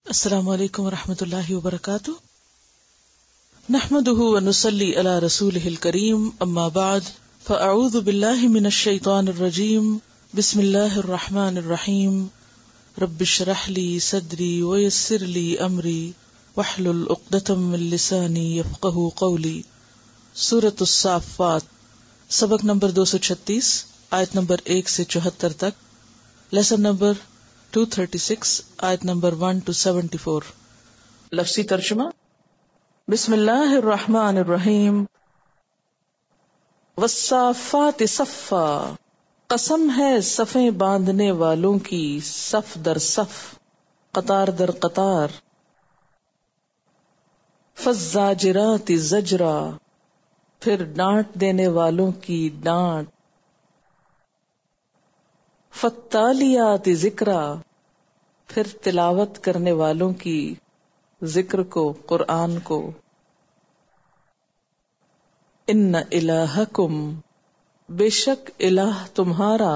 السلام علیکم ورحمۃ اللہ وبرکاتہ، نحمده ونصلی علی رسولہ الکریم، اما بعد فاعوذ باللہ من الشیطان الرجیم، بسم اللہ الرحمن الرحیم، رب اشرح لی صدری ویسر لی امری واحلل عقدۃ من لسانی یفقہوا قولی۔ سورۃ الصافات، سبق نمبر 236، آیت نمبر 1 سے 74 تک، لیسن نمبر 236، آیت نمبر 1 to 74۔ لفظی ترجمہ، بسم اللہ الرحمن الرحیم۔ والصافات صفا، قسم ہے صفیں باندھنے والوں کی، صف در صف، قطار در قطار۔ فالزاجرات زجرا، پھر ڈانٹ دینے والوں کی ڈانٹ۔ فالتالیات ذکرا، پھر تلاوت کرنے والوں کی ذکر کو، قرآن کو۔ ان الہکم، بے شک الہ تمہارا،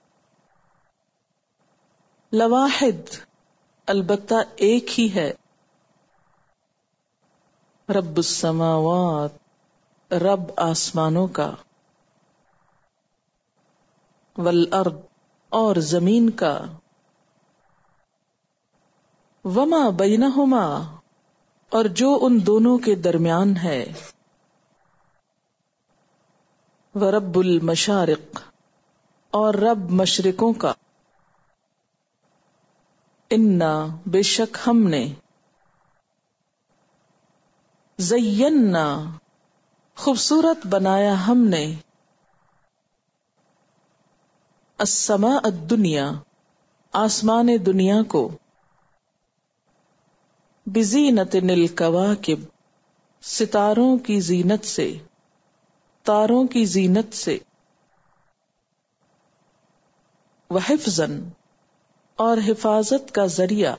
لواحد، البتہ ایک ہی ہے، رب السماوات، رب آسمانوں کا، والارض، اور زمین کا، وما بینہما، اور جو ان دونوں کے درمیان ہے، ورب المشارق، اور رب مشرقوں کا۔ انا، بے شک ہم نے، زینا، خوبصورت بنایا ہم نے، السماء الدنیا، آسمان دنیا کو، بزینت الکواکب، ستاروں کی زینت سے، تاروں کی زینت سے، وحفظاً، اور حفاظت کا ذریعہ،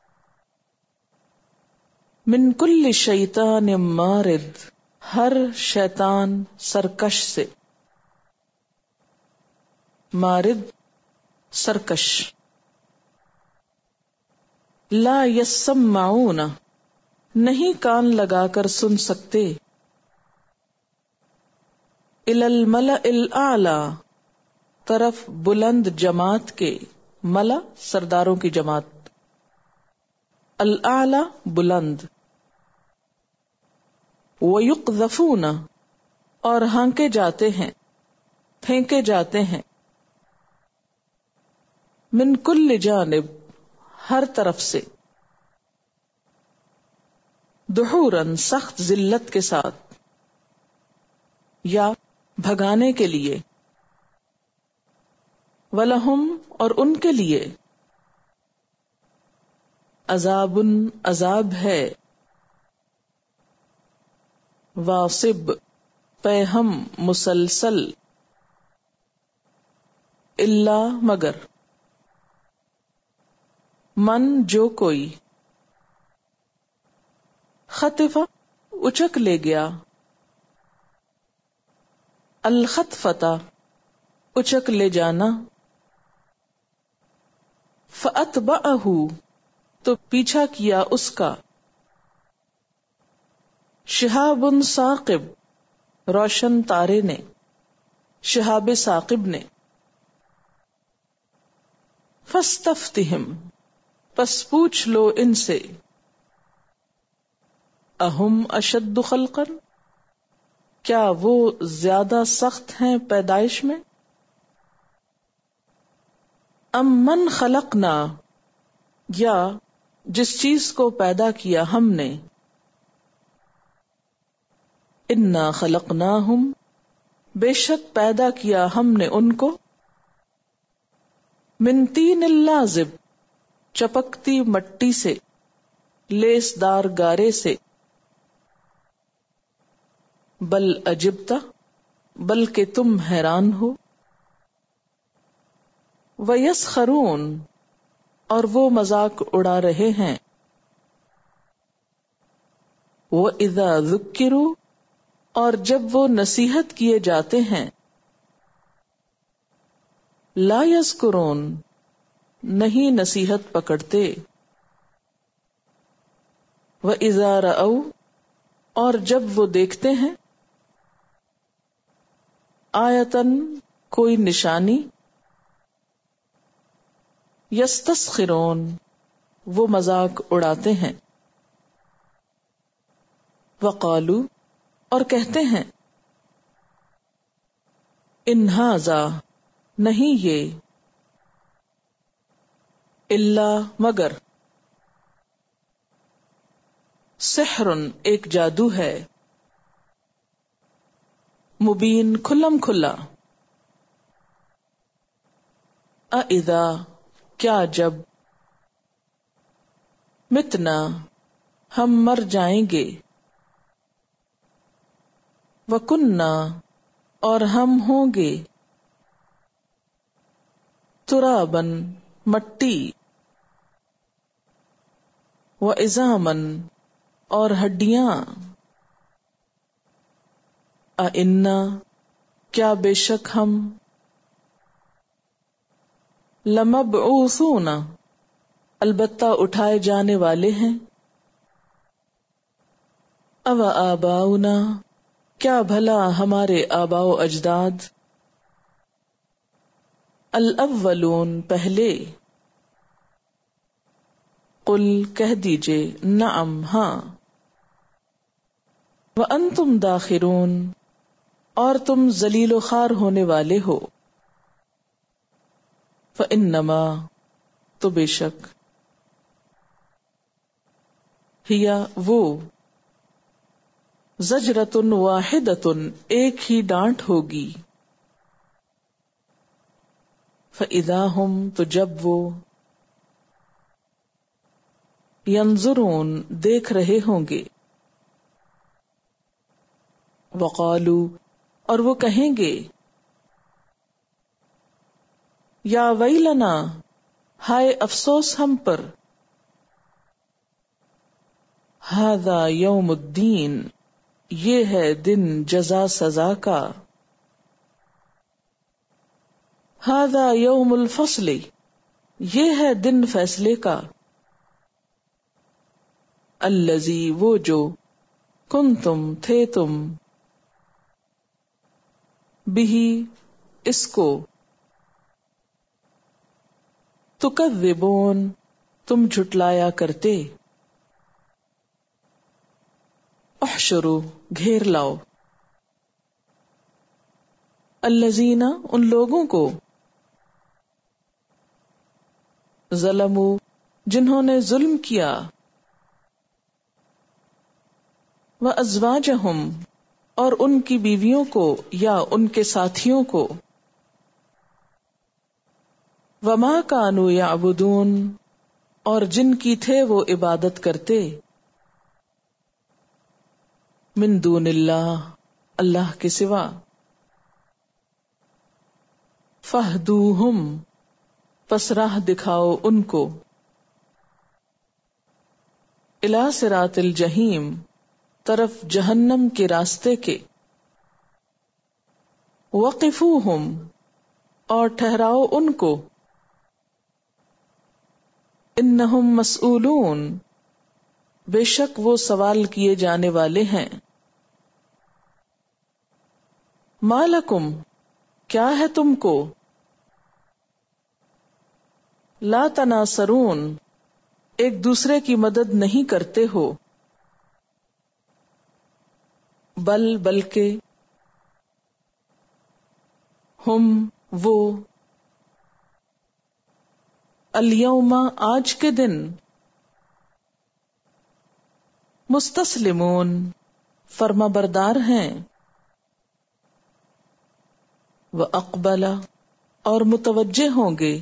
من کل شیطان مارد، ہر شیطان سرکش سے، مارد، سرکش۔ لا یسمعون، نہیں کان لگا کر سن سکتے، الی الملأ الاعلی، طرف بلند جماعت کے، ملا سرداروں کی جماعت، الاعلی بلند، ویقذفون، اور ہانکے جاتے ہیں، پھینکے جاتے ہیں، من کل جانب، ہر طرف سے، دحوراً، سخت ذلت کے ساتھ، یا بھگانے کے لیے، وَلَهُمْ، اور ان کے لیے، عذاب، عذاب ہے، واصب، پیہم، مسلسل، الا، مگر، من، جو کوئی، خطف، اچک لے گیا، الخطفتا، اچک لے جانا، فأتبعہ، تو پیچھا کیا اس کا، شہاب ثاقب، روشن تارے نے، شہاب ثاقب نے، فاستفتہم، پس پوچھ لو ان سے، اہم اشد خلقا، کیا وہ زیادہ سخت ہیں پیدائش میں، ام من خلقنا، یا جس چیز کو پیدا کیا ہم نے، انا خلقناہم، بے شک پیدا کیا ہم نے ان کو، من طین لازب، چپکتی مٹی سے، لیس دار گارے سے، بل عجبتا، بلکہ تم حیران ہو، وَيَسْخَرُونَ، اور وہ مذاق اڑا رہے ہیں، وَإِذَا ذُكِّرُوا، اور جب وہ نصیحت کیے جاتے ہیں، لا یذکرون، نہیں نصیحت پکڑتے، وَإِذَا رَأَوْا اور جب وہ دیکھتے ہیں آیتن کوئی نشانی یستسخرون وہ مذاق اڑاتے ہیں وقالو اور کہتے ہیں ان ھذا نہیں یہ الا مگر سحر ایک جادو ہے مبین کھلم کھلا اذا کیا جب متنا ہم مر جائیں گے وکننا اور ہم ہوں گے ترابن مٹی وعظامن اور ہڈیاں اِنَّا کیا بے شک ہم لمبعوثون البتہ اٹھائے جانے والے ہیں او آباؤنا کیا بھلا ہمارے آباء و اجداد الاولون پہلے قل کہہ دیجئے نعم ہاں وانتم داخرون اور تم ذلیل و خوار ہونے والے ہو فانما تو بے شک ہیا وہ زجرۃ واحدۃ ایک ہی ڈانٹ ہوگی فاذا ہم تو جب وہ ینظرون دیکھ رہے ہوں گے وقالو اور وہ کہیں گے یا ویلنا ہائے افسوس ہم پر ھذا یوم الدین یہ ہے دن جزا سزا کا ھذا یوم الفصل یہ ہے دن فیصلے کا الذی وہ جو کنتم تھے تم بہی اس کو تکذبون تم جھٹلایا کرتے احشروا گھیر لاؤ الذین ان لوگوں کو ظلموا جنہوں نے ظلم کیا وازواجہم اور ان کی بیویوں کو یا ان کے ساتھیوں کو وما کانوا یعبدون اور جن کی تھے وہ عبادت کرتے من دون اللہ اللہ کے سوا فاہدوہم پس راہ دکھاؤ ان کو الی صراط الجحیم طرف جہنم کے راستے کے وقفوہم اور ٹھہراؤ ان کو انہم مسئولون بے شک وہ سوال کیے جانے والے ہیں ما لکم کیا ہے تم کو لا تناصرون ایک دوسرے کی مدد نہیں کرتے ہو بلکہ ہم وہ الیوم آج کے دن مستسلمون فرما بردار ہیں وَأَقْبَلَ اور متوجہ ہوں گے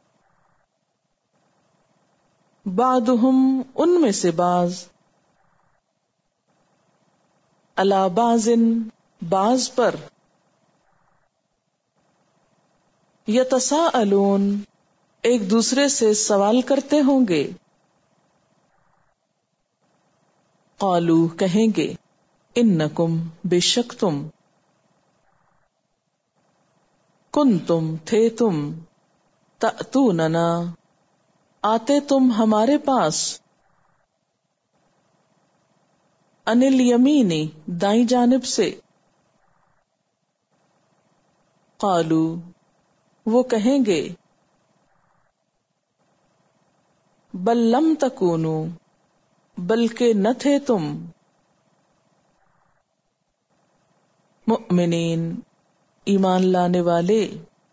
بعضهم ان میں سے بعض علی بعض بعض پر یتساءلون ایک دوسرے سے سوال کرتے ہوں گے قالو کہیں گے انکم بے شک تم کنتم تھے تم تأتوننا آتے تم ہمارے پاس عن الیمین دائیں جانب سے، قالو وہ کہیں گے، بل لم تکونو بلکہ نہ تھے تم، مؤمنین ایمان لانے والے،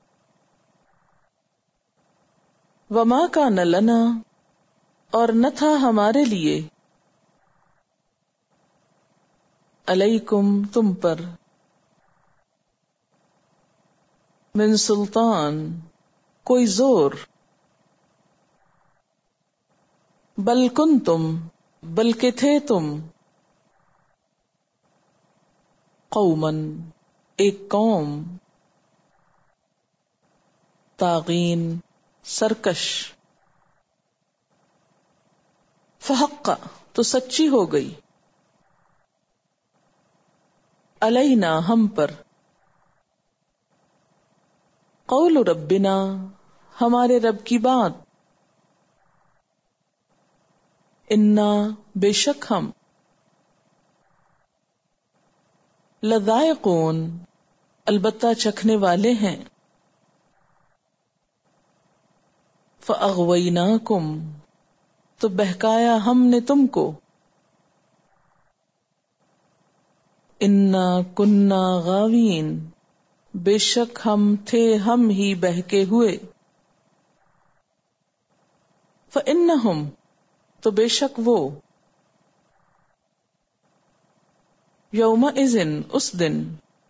وما کان لنا اور نہ تھا ہمارے لیے، علیکم تم پر، من سلطان کوئی زور، بل کنتم بلکہ تھے تم، قومن ایک قوم، طاغین سرکش، فحق تو سچی ہو گئی، علینا ہم پر، قول ربنا ہمارے رب کی بات، انا بے شک ہم، لذائقون البتہ چکھنے والے ہیں، فاغویناکم تو بہکایا ہم نے تم کو، انا کننا غاوین بے شک ہم تھے ہم ہی بہکے ہوئے، فانہم تو بے شک وہ، یومئذ اس دن،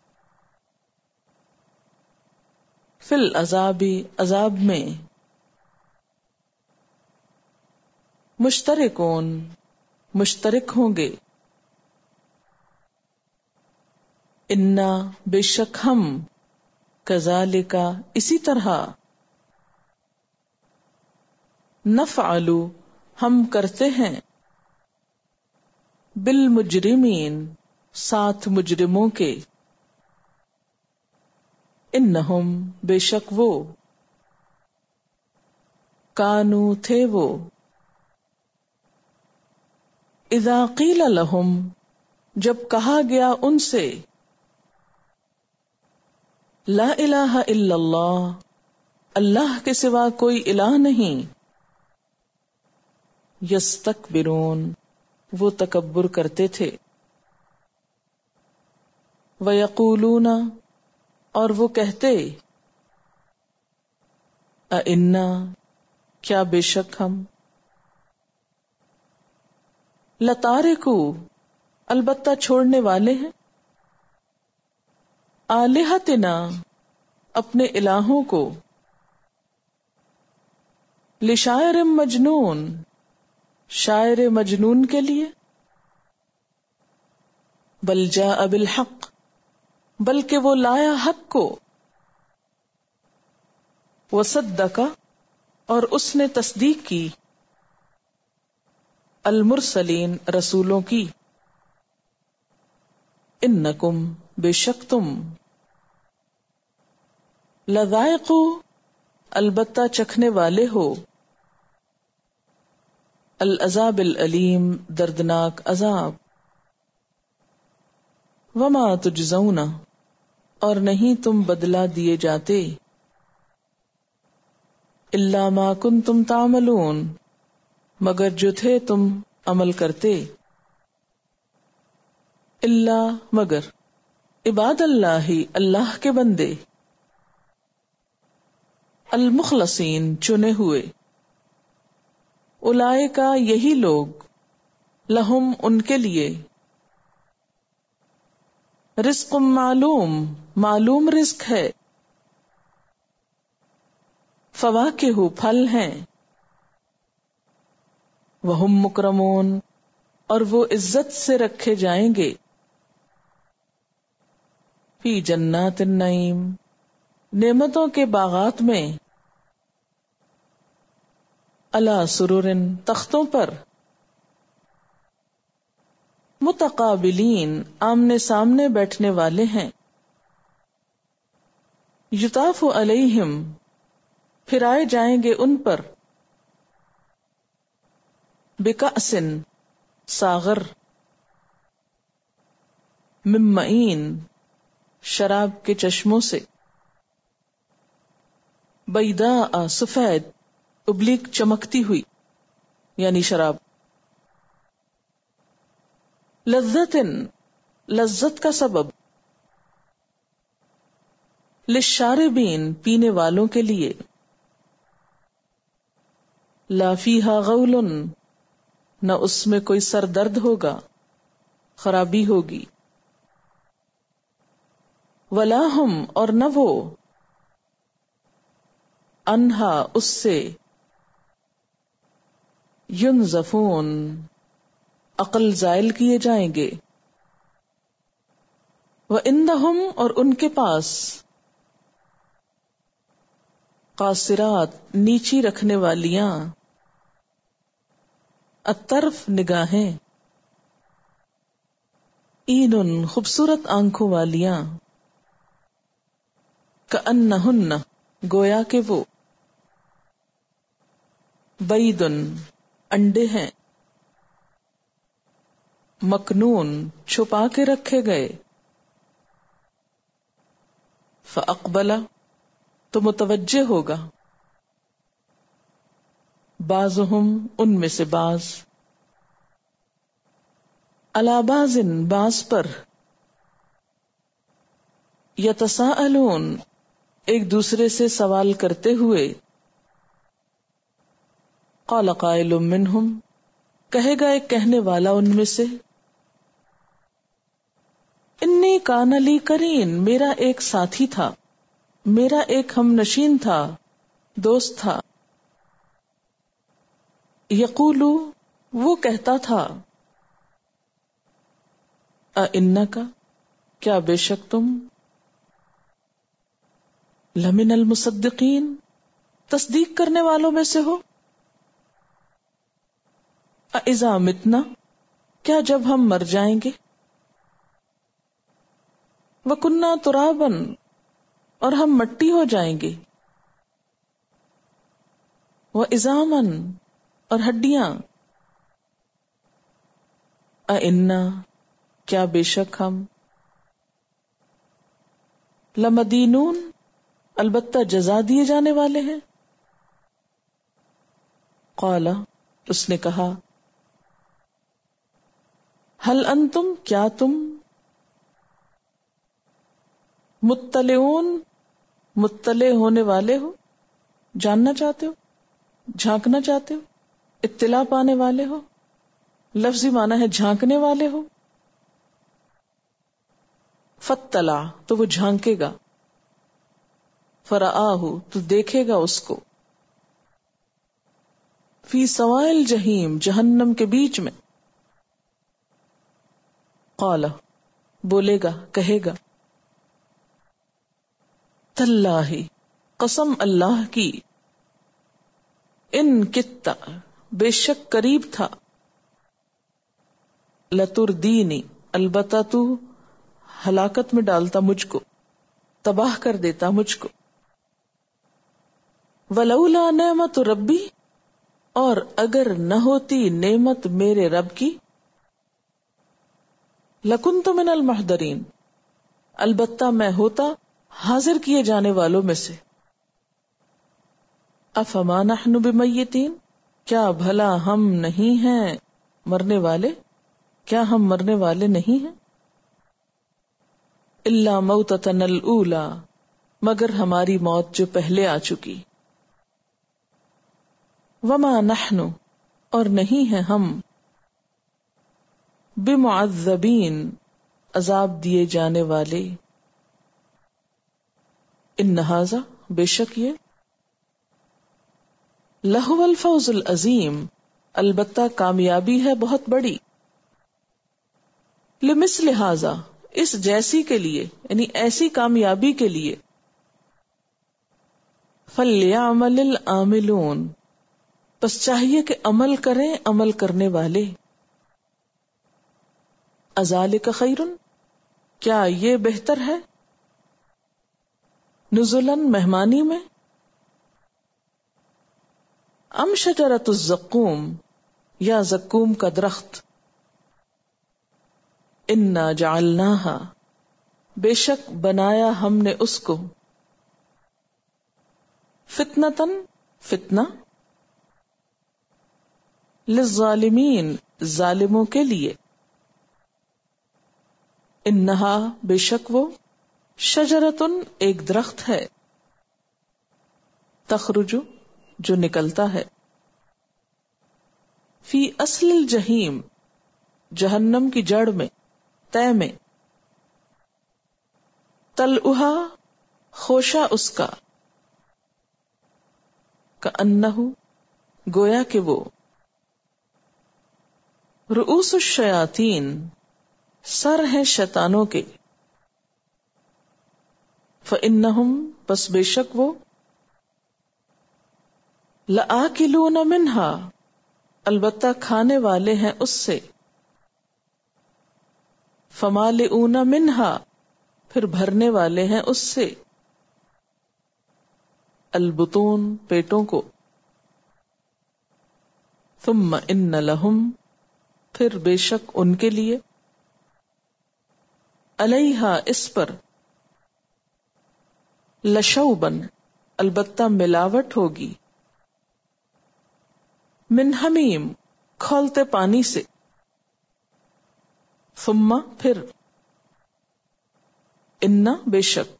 فی العذاب عذاب میں، مشترکون مشترک ہوں گے، انا بے شک ہم، کذالک اسی طرح، نفعل ہم کرتے ہیں، بالمجرمین ساتھ مجرموں کے، انہم بے شک وہ، کانو تھے وہ، اذا قیل لہم جب کہا گیا ان سے، لا الہ الا اللہ اللہ کے سوا کوئی الہ نہیں، یستکبرون وہ تکبر کرتے تھے، ویقولون اور وہ کہتے، اِنَّا کیا بے شک ہم، لتارکو البتہ چھوڑنے والے ہیں، آلہتنا اپنے الہوں کو، لشاعر مجنون شاعر مجنون کے لیے، بل جاء بالحق بلکہ وہ لایا حق کو، وصدق اور اس نے تصدیق کی، المرسلین رسولوں کی، انکم بے شک تم، لذائق البتہ چکھنے والے ہو، العذاب العلیم دردناک عذاب، وما تجزون اور نہیں تم بدلہ دیے جاتے، الا ما کنتم تعملون مگر جو تھے تم عمل کرتے، الا مگر، عباد اللہ اللہ کے بندے، المخلصین چنے ہوئے، اولئک یہی لوگ، لہم ان کے لیے، رزق معلوم معلوم رزق ہے، فواکہ پھل ہیں، وہم مکرمون اور وہ عزت سے رکھے جائیں گے، فی جنات النعیم نعمتوں کے باغات میں، علی سرر تختوں پر، متقابلین آمنے سامنے بیٹھنے والے ہیں، یطاف علیہم پھرائے جائیں گے ان پر، بکأس ساغر، من معین شراب کے چشموں سے، بیضاء سفید، ابلیغ چمکتی ہوئی یعنی شراب، لذت لذت کا سبب، للشاربین پینے والوں کے لیے، لا فیہا غول نہ اس میں کوئی سر درد ہوگا، خرابی ہوگی، ولا ہم اور نہ وہ، انہا اس سے، ینزفون عقل زائل کیے جائیں گے، وَإِنَّهُمْ اور ان کے پاس، قاصرات نیچی رکھنے والیاں، الطرف نگاہیں، اینن خوبصورت آنکھوں والیاں، کأنہن گویا کہ وہ، بیضن انڈے ہیں، مکنون چھپا کے رکھے گئے، فاقبل تو متوجہ ہوگا، بعضهم ان میں سے بعض، علی بعض بعض پر، یتساءلون ایک دوسرے سے سوال کرتے ہوئے، قال قائل منہم کہے گا ایک کہنے والا ان میں سے، انی کان لی قرین میرا ایک ساتھی تھا، میرا ایک ہم نشین تھا، دوست تھا، یقولو وہ کہتا تھا، اِنَّکَ کیا بے شک تم، لمن المصدقین تصدیق کرنے والوں میں سے ہو، اِذَا مِتْنَا کیا جب ہم مر جائیں گے، وَكُنَّا تُرَابًا اور ہم مٹی ہو جائیں گے، وَعِظَامًا اور ہڈیاں، اِنَّا کیا بے شک ہم، لَمَدِینُون البتہ جزا دیے جانے والے ہیں، قال اس نے کہا، هل انتم کیا تم، مطلعون مطلع ہونے والے ہو، جاننا چاہتے ہو، جھانکنا چاہتے ہو، اطلاع پانے والے ہو، لفظی معنی ہے جھانکنے والے ہو، فاطلع تو وہ جھانکے گا، فرآہ تو دیکھے گا اس کو، فی سواء الجحیم جہنم کے بیچ میں، قال بولے گا کہے گا، تاللہ قسم اللہ کی، ان کتا بے شک قریب تھا، لتردینی البتہ تو ہلاکت میں ڈالتا مجھ کو، تباہ کر دیتا مجھ کو، ولولا نعمت ربی اور اگر نہ ہوتی نعمت میرے رب کی، لکنت من المحضرین البتہ میں ہوتا حاضر کیے جانے والوں میں سے، افما نحن بمیتین کیا بھلا ہم نہیں ہیں مرنے والے، کیا ہم مرنے والے نہیں ہیں، الا موتتنا الاولی مگر ہماری موت جو پہلے آ چکی، وما نحن اور نہیں ہیں ہم، بمعذبین عذاب دیے جانے والے، ان ھذا بے شک یہ، لہو الفوز العظیم البتہ کامیابی ہے بہت بڑی، لمثل ھذا اس جیسی کے لیے یعنی ایسی کامیابی کے لیے، فلیعمل العاملون بس چاہیے کہ عمل کریں عمل کرنے والے، اذالک خیر کیا یہ بہتر ہے، نزلاً مہمانی میں، ام شجرۃ الزقوم یا زقوم کا درخت، انا جعلناہا، بے شک بنایا ہم نے اس کو، فتنتن، فتنہ، للظالمین، ظالموں کے لیے، انہا، بے شک وہ، شجرتن، ایک درخت ہے، تخرج، جو نکلتا ہے، فی اصل الجحیم، جہنم کی جڑ میں، تہ میں، طلعھا، خوشہ اس کا، کأنہ، گویا کہ وہ، رؤوس الشیاطین، سر ہیں شیطانوں کے، فإنہم، پس بے شک وہ، لآکلون منہا، البتہ کھانے والے ہیں اس سے، فمالئون منہا، پھر بھرنے والے ہیں اس سے، البطون، پیٹوں کو، ثم ان لہم، پھر بے شک ان کے لیے، علیہا، اس پر، لشوبن، البتہ ملاوٹ ہوگی، من حمیم، کھولتے پانی سے، ثم، پھر، ان، بے شک،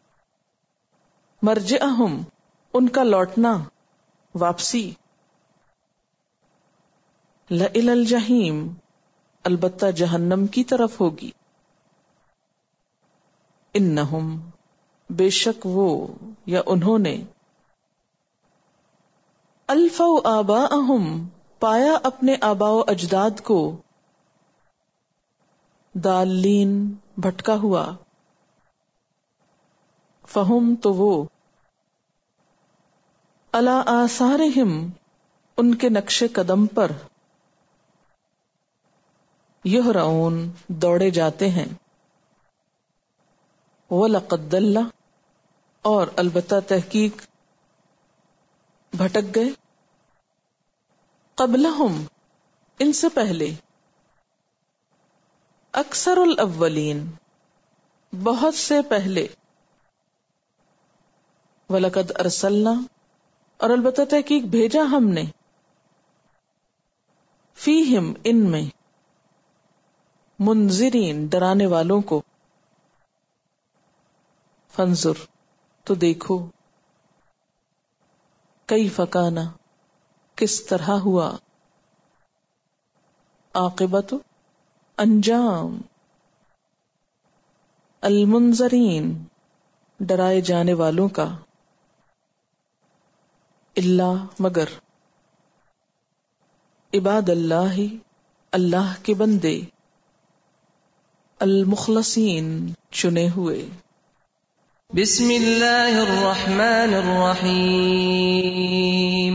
مرجعہم، ان کا لوٹنا، واپسی، لإلی الجحیم، البتہ جہنم کی طرف ہوگی، انہم، بے شک وہ یا انہوں نے، الفوا آباءہم، پایا اپنے آباء و اجداد کو، ضالین، بھٹکا ہوا، فہم، تو وہ، علی آثارہم، ان کے نقش قدم پر، یہرعون، دوڑے جاتے ہیں، وَلَقَدْ ضَلَّ، اور البتہ تحقیق بھٹک گئے، قبلہم، ان سے پہلے، اکثر الاولین، بہت سے پہلے، وَلَقَدْ أَرْسَلْنَا، اور البتہ تحقیق بھیجا ہم نے، فیہم، ان میں، منذرین، ڈرانے والوں کو، فانظر، تو دیکھو، کیف کان، کس طرح ہوا، عاقبت، انجام، المنذرین، ڈرائے جانے والوں کا، الا، مگر، عباد اللہ، اللہ کے بندے، المخلصین، چنے ہوئے، بسم اللہ الرحمن الرحیم،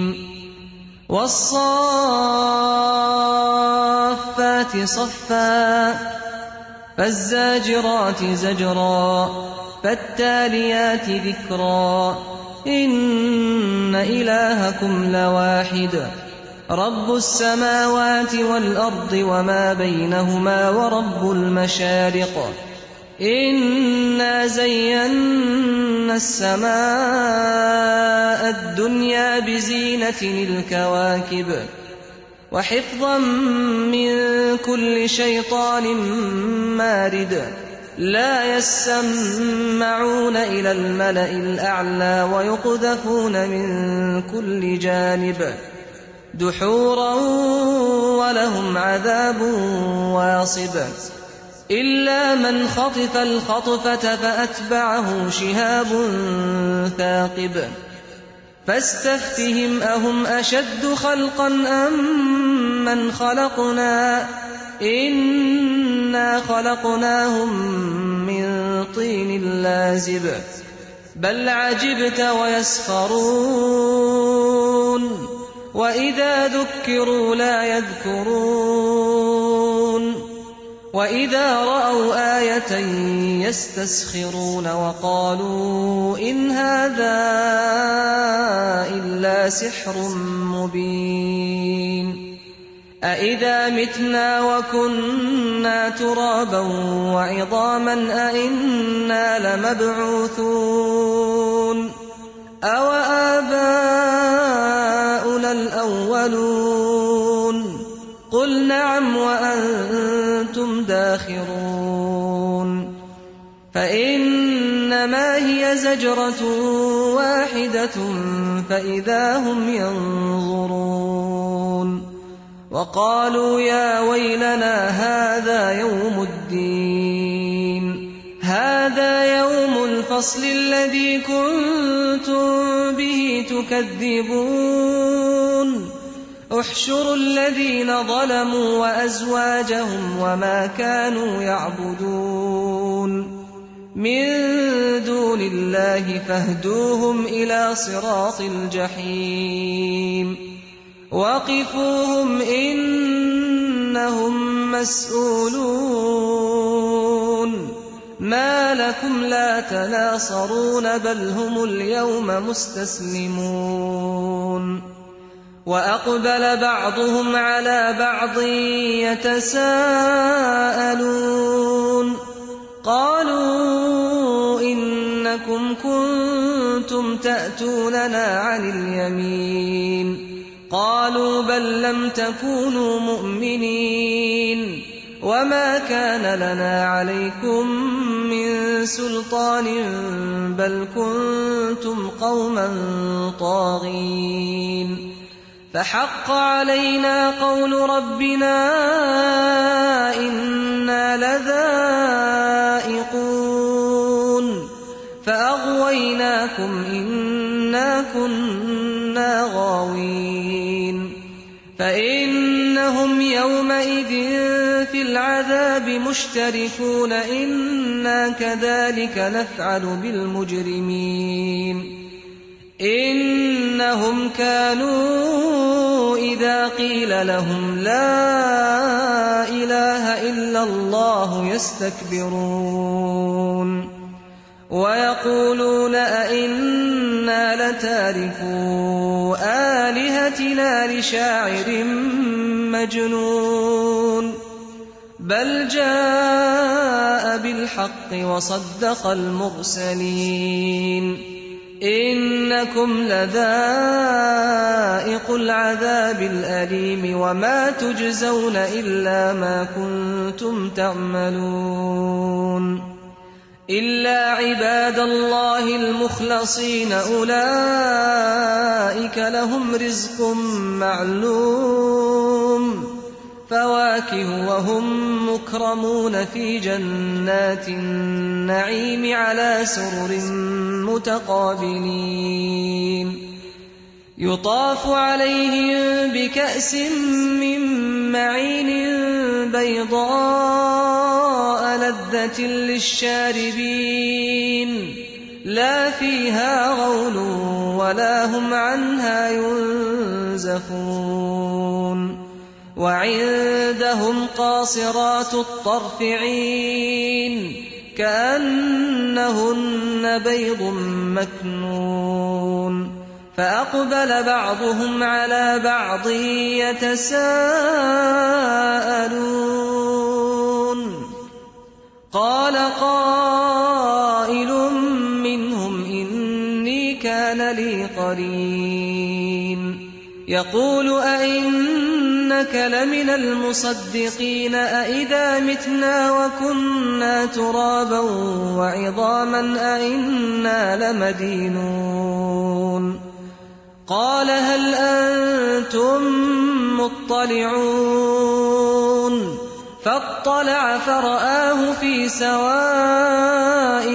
والصافات صفا، فالزاجرات زجرا، فالتالیات ذکرا، ان الہکم لواحد، رب السماوات والارض وما بینہما ورب المشارق، انا زینا السماء الدنیا بزینة الكواکب، وحفظا من كل شیطان مارد، لا يسمعون إلى الملأ الأعلى ويقذفون من كل جانب دحورا ولهم عذاب واصب، إلا من خطف الخطفة فأتبعه شهاب ثاقب، فاستفتهم أهم أشد خلقا أم من خلقنا إنا خلقناهم من طين لازب، بل عجبت ويسخرون، وإذا ذكروا لا يذكرون، وإذا رأوا آية يستسخرون، وقالوا إن هذا إلا سحر مبين، أَإِذَا مِتْنَا وَكُنَّا تُرَابًا وَعِظَامًا أَإِنَّا لَمَبْعُوثُونَ أَوَآبَاؤُنَا الْأَوَّلُونَ قُلْ نَعَمْ وَأَنْتُمْ دَاخِرُونَ فَإِنَّمَا هِيَ زَجْرَةٌ وَاحِدَةٌ فَإِذَا هُمْ يَنظُرُونَ وَقَالُوا يَا وَيْلَنَا هَذَا يَوْمُ الدِّينِ هَذَا يَوْمُ الْفَصْلِ الَّذِي كُنتُم بِهِ تُكَذِّبُونَ احْشُرُوا الَّذِينَ ظَلَمُوا وَأَزْوَاجَهُمْ وَمَا كَانُوا يَعْبُدُونَ مِن دُونِ اللَّهِ فَاهْدُوهُمْ إِلَى صِرَاطِ الْجَحِيمِ وَقِفُوهُمْ إِنَّهُمْ مَسْئُولُونَ مَا لَكُمْ لَا تَنَاصَرُونَ بَلْ هُمُ الْيَوْمَ مُسْتَسْلِمُونَ وَأَقْبَلَ بَعْضُهُمْ عَلَى بَعْضٍ يَتَسَاءَلُونَ قَالُوا إِنَّكُمْ كُنتُمْ تَأْتُونَنَا عَنِ الْيَمِينِ قالوا بل لم تكونوا مؤمنين وما كان لنا عليكم من سلطان بل كنتم قوما طاغين فحق علينا قول ربنا إنا لذائقون فأغويناكم إنا كنا غاوين فإنهم يومئذ في العذاب مشتركون إنا كذلك نفعل بالمجرمين إنهم كانوا إذا قيل لهم لا إله إلا الله يستكبرون ويقولون أئنا لتاركو آلهتنا لشاعر مجنون بل جاء بالحق وصدق المرسلين إنكم لذائق العذاب الأليم وما تجزون إلا ما كنتم تعملون إلا عباد الله المخلصين أولئك لهم رزق معلوم فواكه وهم مكرمون في جنات النعيم على سرر متقابلين يطاف عليهم بكأس من معين بيضاء لذة للشاربين لا فيها غول ولا هم عنها ينزفون وعندهم قاصرات الطرف عين كأنهن بيض مكنون فأقبل بعضهم على بعض يتساءلون قال قائل منهم إني كان لي قرين يقول أئنك لمن المصدقين أئذا متنا وكنا ترابا وعظاما أئنا لمدينون قال هل أنتم مطلعون فاطلع فرآه في سواء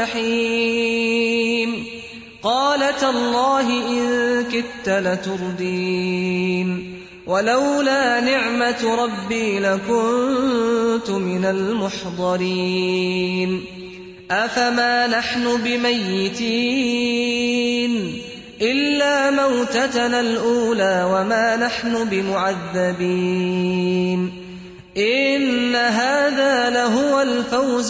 الجحيم قال تالله إن كدت لتردين ولولا نعمة ربي لكنت من المحضرين أفما نحن بميتين إلا موتتنا الأولى وما نحن بمعذبين إن هذا لهو الفوز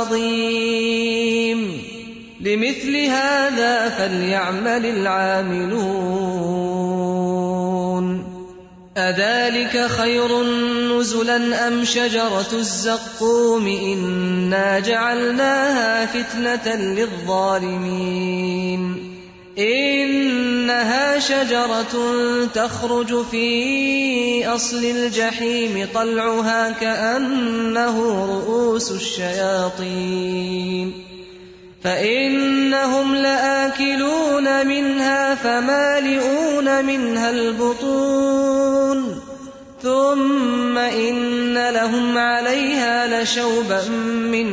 العظيم لمثل هذا فليعمل العاملون أذلك خير نزلا أم شجرة الزقوم إنا جعلناها فتنة للظالمين إنها شجرة تخرج في أصل الجحيم طلعها كأنه رؤوس الشياطين فإنهم لآكلون منها فمالئون منها البطون ثم إن لهم عليها لشوبا من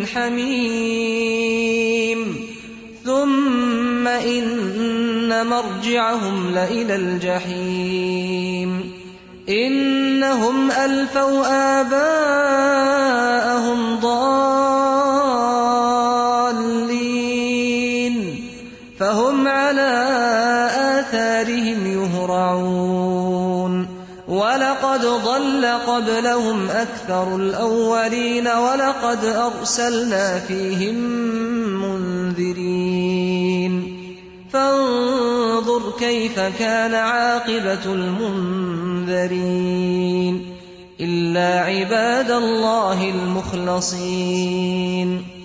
حميم ثم إن مرجعهم لإلى الجحيم إنهم ألفوا آباءهم ضالين فهم على آثارهم يهرعون ولقد ضل قبلهم أكثر الأولين ولقد أرسلنا فيهم منذرين فانظر كيف كان عاقبة المنذرين إلا عباد الله المخلصين